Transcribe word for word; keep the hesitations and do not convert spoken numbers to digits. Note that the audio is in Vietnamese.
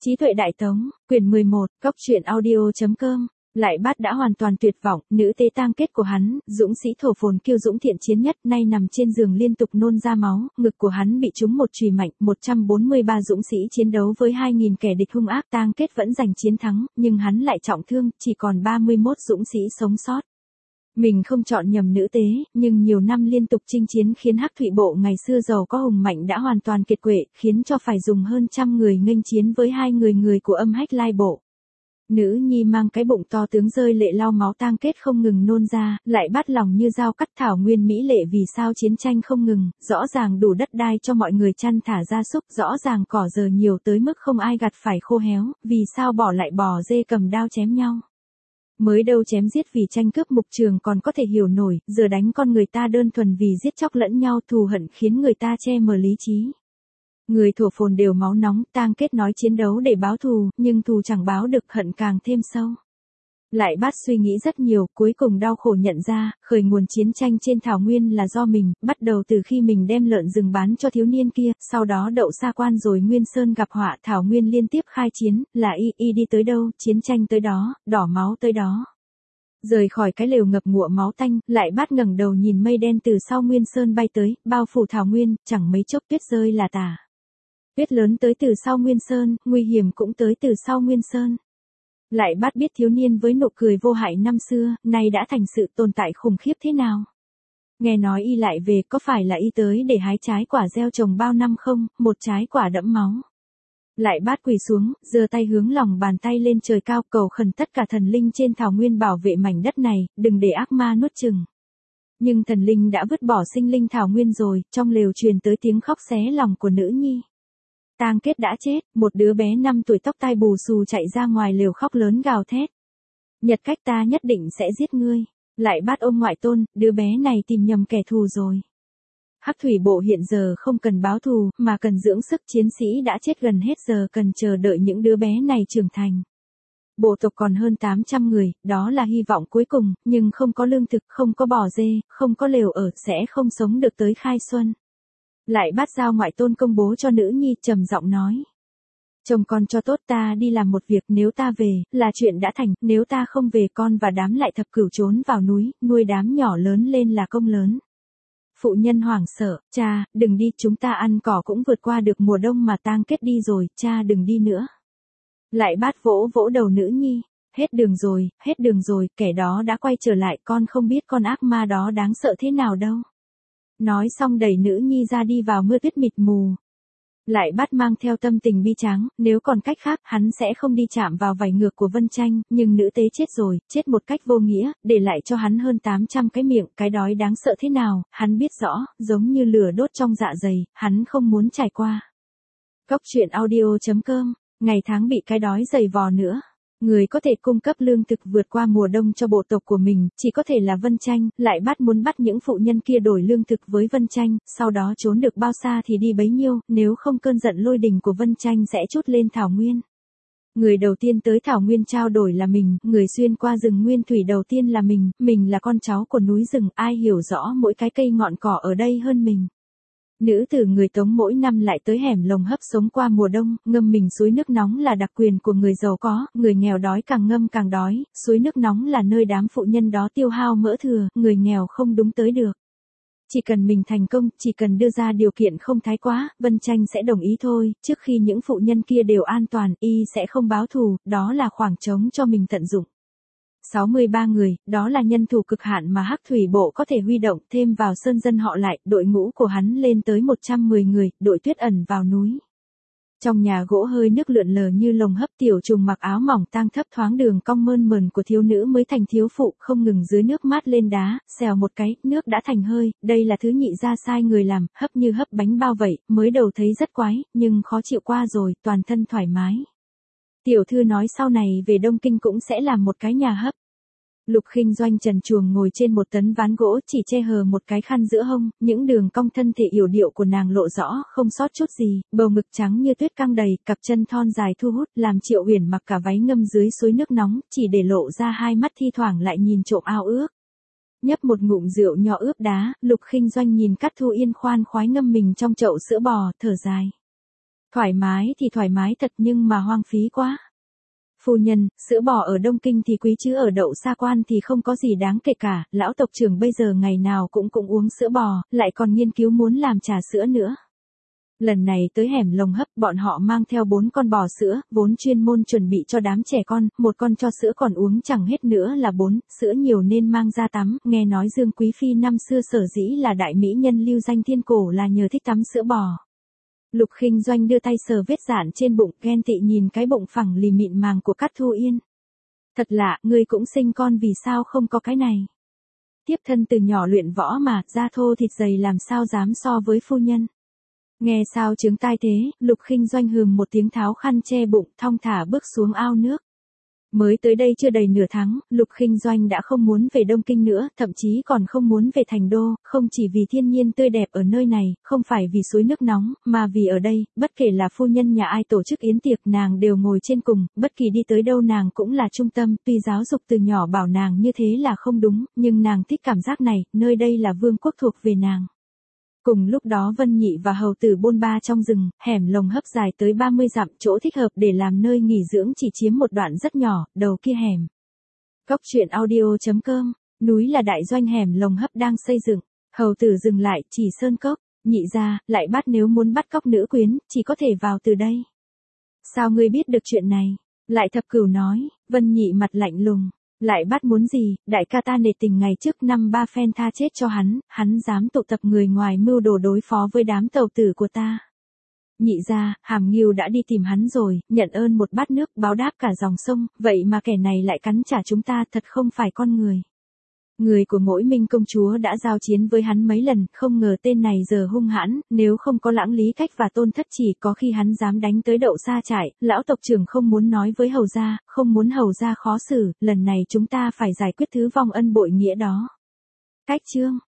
Trí tuệ đại tống, quyển mười một, góc truyện audio.com. Lại Bát đã hoàn toàn tuyệt vọng, nữ tế tang kết của hắn, dũng sĩ thổ phồn kiêu dũng thiện chiến nhất, nay nằm trên giường liên tục nôn ra máu, ngực của hắn bị trúng một chùy mạnh, một trăm bốn mươi ba dũng sĩ chiến đấu với hai nghìn kẻ địch hung ác, tang kết vẫn giành chiến thắng, nhưng hắn lại trọng thương, chỉ còn ba mươi mốt dũng sĩ sống sót. Mình không chọn nhầm nữ tế, nhưng nhiều năm liên tục chinh chiến khiến Hắc Thủy Bộ ngày xưa giàu có hùng mạnh đã hoàn toàn kiệt quệ, khiến cho phải dùng hơn trăm người nghênh chiến với hai người người của Âm Hách Lai Bộ. Nữ nhi mang cái bụng to tướng rơi lệ lau máu tang kết không ngừng nôn ra, lại bắt lòng như dao cắt thảo nguyên mỹ lệ vì sao chiến tranh không ngừng, rõ ràng đủ đất đai cho mọi người chăn thả gia súc, rõ ràng cỏ giờ nhiều tới mức không ai gặt phải khô héo, vì sao bỏ lại bò dê cầm đao chém nhau. Mới đâu chém giết vì tranh cướp mục trường còn có thể hiểu nổi, giờ đánh con người ta đơn thuần vì giết chóc lẫn nhau, thù hận khiến người ta che mờ lý trí. Người thổ phồn đều máu nóng, tang kết nói chiến đấu để báo thù, nhưng thù chẳng báo được, hận càng thêm sâu. Lại Bát suy nghĩ rất nhiều, cuối cùng đau khổ nhận ra, khởi nguồn chiến tranh trên thảo nguyên là do mình, bắt đầu từ khi mình đem lợn rừng bán cho thiếu niên kia, sau đó đậu Sa Quan rồi Nguyên Sơn gặp họa, thảo nguyên liên tiếp khai chiến, là y y đi tới đâu, chiến tranh tới đó, đỏ máu tới đó. Rời khỏi cái lều ngập ngụa máu tanh, Lại Bát ngẩng đầu nhìn mây đen từ sau Nguyên Sơn bay tới, bao phủ thảo nguyên, chẳng mấy chốc tuyết rơi là tả. Tuyết lớn tới từ sau Nguyên Sơn, nguy hiểm cũng tới từ sau Nguyên Sơn. Lại Bát biết thiếu niên với nụ cười vô hại năm xưa, nay đã thành sự tồn tại khủng khiếp thế nào. Nghe nói y lại về, có phải là y tới để hái trái quả gieo trồng bao năm không, một trái quả đẫm máu. Lại Bát quỳ xuống, giơ tay hướng lòng bàn tay lên trời cao, cầu khẩn tất cả thần linh trên thảo nguyên bảo vệ mảnh đất này, đừng để ác ma nuốt chửng. Nhưng thần linh đã vứt bỏ sinh linh thảo nguyên rồi, trong lều truyền tới tiếng khóc xé lòng của nữ nhi. Tang kết đã chết, một đứa bé năm tuổi tóc tai bù xù chạy ra ngoài lều khóc lớn gào thét. Nhật Cách ta nhất định sẽ giết ngươi. Lại Bát ôm ngoại tôn, đứa bé này tìm nhầm kẻ thù rồi. Hắc Thủy Bộ hiện giờ không cần báo thù, mà cần dưỡng sức, chiến sĩ đã chết gần hết giờ cần chờ đợi những đứa bé này trưởng thành. Bộ tộc còn hơn tám trăm người, đó là hy vọng cuối cùng, nhưng không có lương thực, không có bò dê, không có lều ở, sẽ không sống được tới khai xuân. Lại Bát giao ngoại tôn công bố cho nữ nhi, trầm giọng nói. Chồng con cho tốt, ta đi làm một việc, nếu ta về, là chuyện đã thành, nếu ta không về con và đám Lại Thập Cửu trốn vào núi, nuôi đám nhỏ lớn lên là công lớn. Phụ nhân hoảng sợ, cha, đừng đi, chúng ta ăn cỏ cũng vượt qua được mùa đông mà tang kết đi rồi, cha đừng đi nữa. Lại Bát vỗ vỗ đầu nữ nhi, hết đường rồi, hết đường rồi, kẻ đó đã quay trở lại, con không biết con ác ma đó đáng sợ thế nào đâu. Nói xong đẩy nữ nhi ra đi vào mưa tuyết mịt mù. Lại Bát mang theo tâm tình bi tráng, nếu còn cách khác, hắn sẽ không đi chạm vào vảy ngược của Vân Tranh, nhưng nữ tế chết rồi, chết một cách vô nghĩa, để lại cho hắn hơn tám trăm cái miệng, cái đói đáng sợ thế nào, hắn biết rõ, giống như lửa đốt trong dạ dày, hắn không muốn trải qua. Góc truyện audio.com, ngày tháng bị cái đói dày vò nữa. Người có thể cung cấp lương thực vượt qua mùa đông cho bộ tộc của mình, chỉ có thể là Vân Tranh. Lại Bát muốn bắt những phụ nhân kia đổi lương thực với Vân Tranh, sau đó trốn được bao xa thì đi bấy nhiêu, nếu không cơn giận lôi đình của Vân Tranh sẽ trút lên thảo nguyên. Người đầu tiên tới thảo nguyên trao đổi là mình, người xuyên qua rừng nguyên thủy đầu tiên là mình, mình là con cháu của núi rừng, ai hiểu rõ mỗi cái cây ngọn cỏ ở đây hơn mình. Nữ tử người Tống mỗi năm lại tới hẻm lồng hấp sống qua mùa đông, ngâm mình suối nước nóng là đặc quyền của người giàu có, người nghèo đói càng ngâm càng đói, suối nước nóng là nơi đám phụ nhân đó tiêu hao mỡ thừa, người nghèo không đúng tới được. Chỉ cần mình thành công, chỉ cần đưa ra điều kiện không thái quá, Vân Tranh sẽ đồng ý thôi, trước khi những phụ nhân kia đều an toàn, y sẽ không báo thù, đó là khoảng trống cho mình tận dụng. sáu mươi ba người, đó là nhân thủ cực hạn mà Hắc Thủy Bộ có thể huy động, thêm vào sơn dân họ Lại, đội ngũ của hắn lên tới một trăm mười người, đội tuyết ẩn vào núi. Trong nhà gỗ hơi nước lượn lờ như lồng hấp, tiểu trùng mặc áo mỏng tang thấp thoáng đường cong mơn mờn của thiếu nữ mới thành thiếu phụ, không ngừng dưới nước mát lên đá, xèo một cái, nước đã thành hơi, đây là thứ nhị gia sai người làm, hấp như hấp bánh bao vậy, mới đầu thấy rất quái, nhưng khó chịu qua rồi, toàn thân thoải mái. Tiểu thư nói sau này về Đông Kinh cũng sẽ làm một cái nhà hấp. Lục Khinh Doanh trần truồng ngồi trên một tấn ván gỗ, chỉ che hờ một cái khăn giữa hông, những đường cong thân thể yểu điệu của nàng lộ rõ, không sót chút gì, bầu ngực trắng như tuyết căng đầy, cặp chân thon dài thu hút, làm Triệu Uyển mặc cả váy ngâm dưới suối nước nóng, chỉ để lộ ra hai mắt thi thoảng lại nhìn trộm ao ước. Nhấp một ngụm rượu nho ướp đá, Lục Khinh Doanh nhìn Cát Thu Yên khoan khoái ngâm mình trong chậu sữa bò, thở dài. Thoải mái thì thoải mái thật nhưng mà hoang phí quá. Phu nhân, sữa bò ở Đông Kinh thì quý chứ ở Đậu Sa Quan thì không có gì đáng kể cả, lão tộc trưởng bây giờ ngày nào cũng cũng uống sữa bò, lại còn nghiên cứu muốn làm trà sữa nữa. Lần này tới hẻm Lồng Hấp bọn họ mang theo bốn con bò sữa, vốn chuyên môn chuẩn bị cho đám trẻ con, một con cho sữa còn uống chẳng hết nữa là bốn, sữa nhiều nên mang ra tắm, nghe nói Dương Quý Phi năm xưa sở dĩ là đại mỹ nhân lưu danh thiên cổ là nhờ thích tắm sữa bò. Lục Khinh Doanh đưa tay sờ vết dạn trên bụng, ghen tị nhìn cái bụng phẳng lì mịn màng của Cát Thu Yên. Thật lạ, ngươi cũng sinh con vì sao không có cái này? Tiếp thân từ nhỏ luyện võ mà, da thô thịt dày làm sao dám so với phu nhân. Nghe sao chướng tai thế, Lục Khinh Doanh hừm một tiếng tháo khăn che bụng, thong thả bước xuống ao nước. Mới tới đây chưa đầy nửa tháng, Lục Khinh Doanh đã không muốn về Đông Kinh nữa, thậm chí còn không muốn về thành đô, không chỉ vì thiên nhiên tươi đẹp ở nơi này, không phải vì suối nước nóng, mà vì ở đây, bất kể là phu nhân nhà ai tổ chức yến tiệc nàng đều ngồi trên cùng, bất kỳ đi tới đâu nàng cũng là trung tâm, tuy giáo dục từ nhỏ bảo nàng như thế là không đúng, nhưng nàng thích cảm giác này, nơi đây là vương quốc thuộc về nàng. Cùng lúc đó Vân Nhị và hầu tử bôn ba trong rừng, hẻm Lồng Hấp dài tới ba mươi dặm, chỗ thích hợp để làm nơi nghỉ dưỡng chỉ chiếm một đoạn rất nhỏ, đầu kia hẻm. Cốc truyện audio chấm com, núi là đại doanh hẻm Lồng Hấp đang xây dựng, hầu tử dừng lại, chỉ sơn cốc, Nhị ra, lại bắt nếu muốn bắt cóc nữ quyến, chỉ có thể vào từ đây. Sao ngươi biết được chuyện này? Lại Thập Cửu nói, Vân Nhị mặt lạnh lùng. Lại bắt muốn gì, đại ca ta nể tình ngày trước năm ba phen tha chết cho hắn, hắn dám tụ tập người ngoài mưu đồ đối phó với đám tàu tử của ta. Nhị ra, Hàm Ngưu đã đi tìm hắn rồi, nhận ơn một bát nước báo đáp cả dòng sông, vậy mà kẻ này lại cắn trả chúng ta thật không phải con người. Người của Ngỗi Minh công chúa đã giao chiến với hắn mấy lần, không ngờ tên này giờ hung hãn, nếu không có Lãng Lý Cách và Tôn Thất Chỉ có khi hắn dám đánh tới Đậu Sa Trại, lão tộc trưởng không muốn nói với hầu gia, không muốn hầu gia khó xử, lần này chúng ta phải giải quyết thứ vong ân bội nghĩa đó. Cách chương